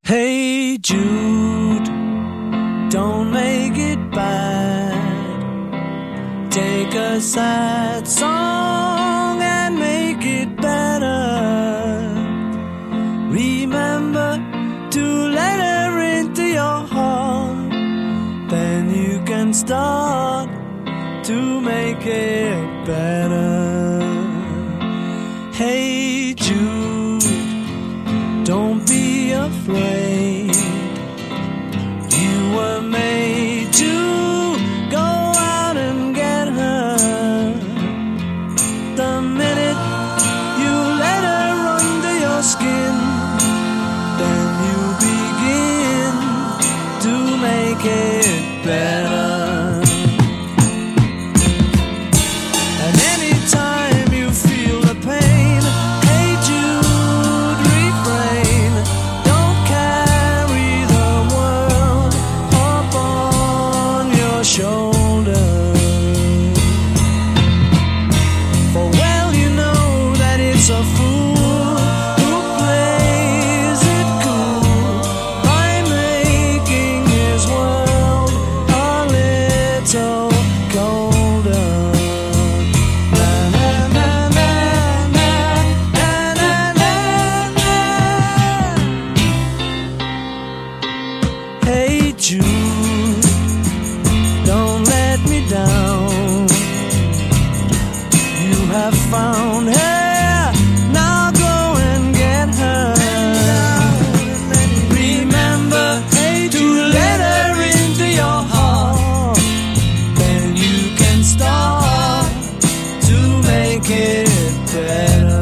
Hey Jude, don't make it bad. Take a sad song and make it better. Remember to let her into your heart. Then you can start to make it better. Hey Jude, don't be afraid. You were made to go out and get her. The minute you let her under your skin, then you begin to make it better. And anytime you feel the pain, hey Jude, refrain. Don't carry the world up on your shoulder. For well you know that it's a fool who plays it cool by making his world a little colder. Na na na na na na na na na. Hey Jude, don't let me down. You have found her, now go and get her. Remember to let her into your heart. Then you can start to make it better.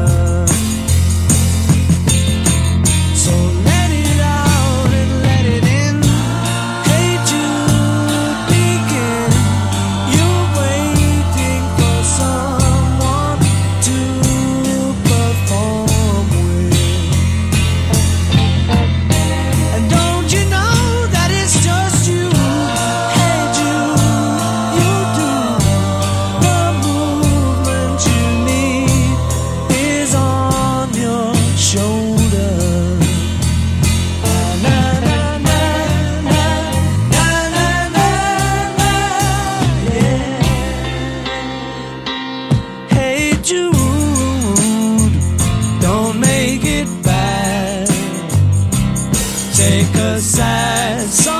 So let it out and let it in. Hey Jude, begin. You're waiting for someone to perform with. And don't you know that it's just you? Hey Jude, you do. The movement you need is on your shoulder. Na na na na na na na na, yeah. Hey Jude, don't make it bad. Take a sad song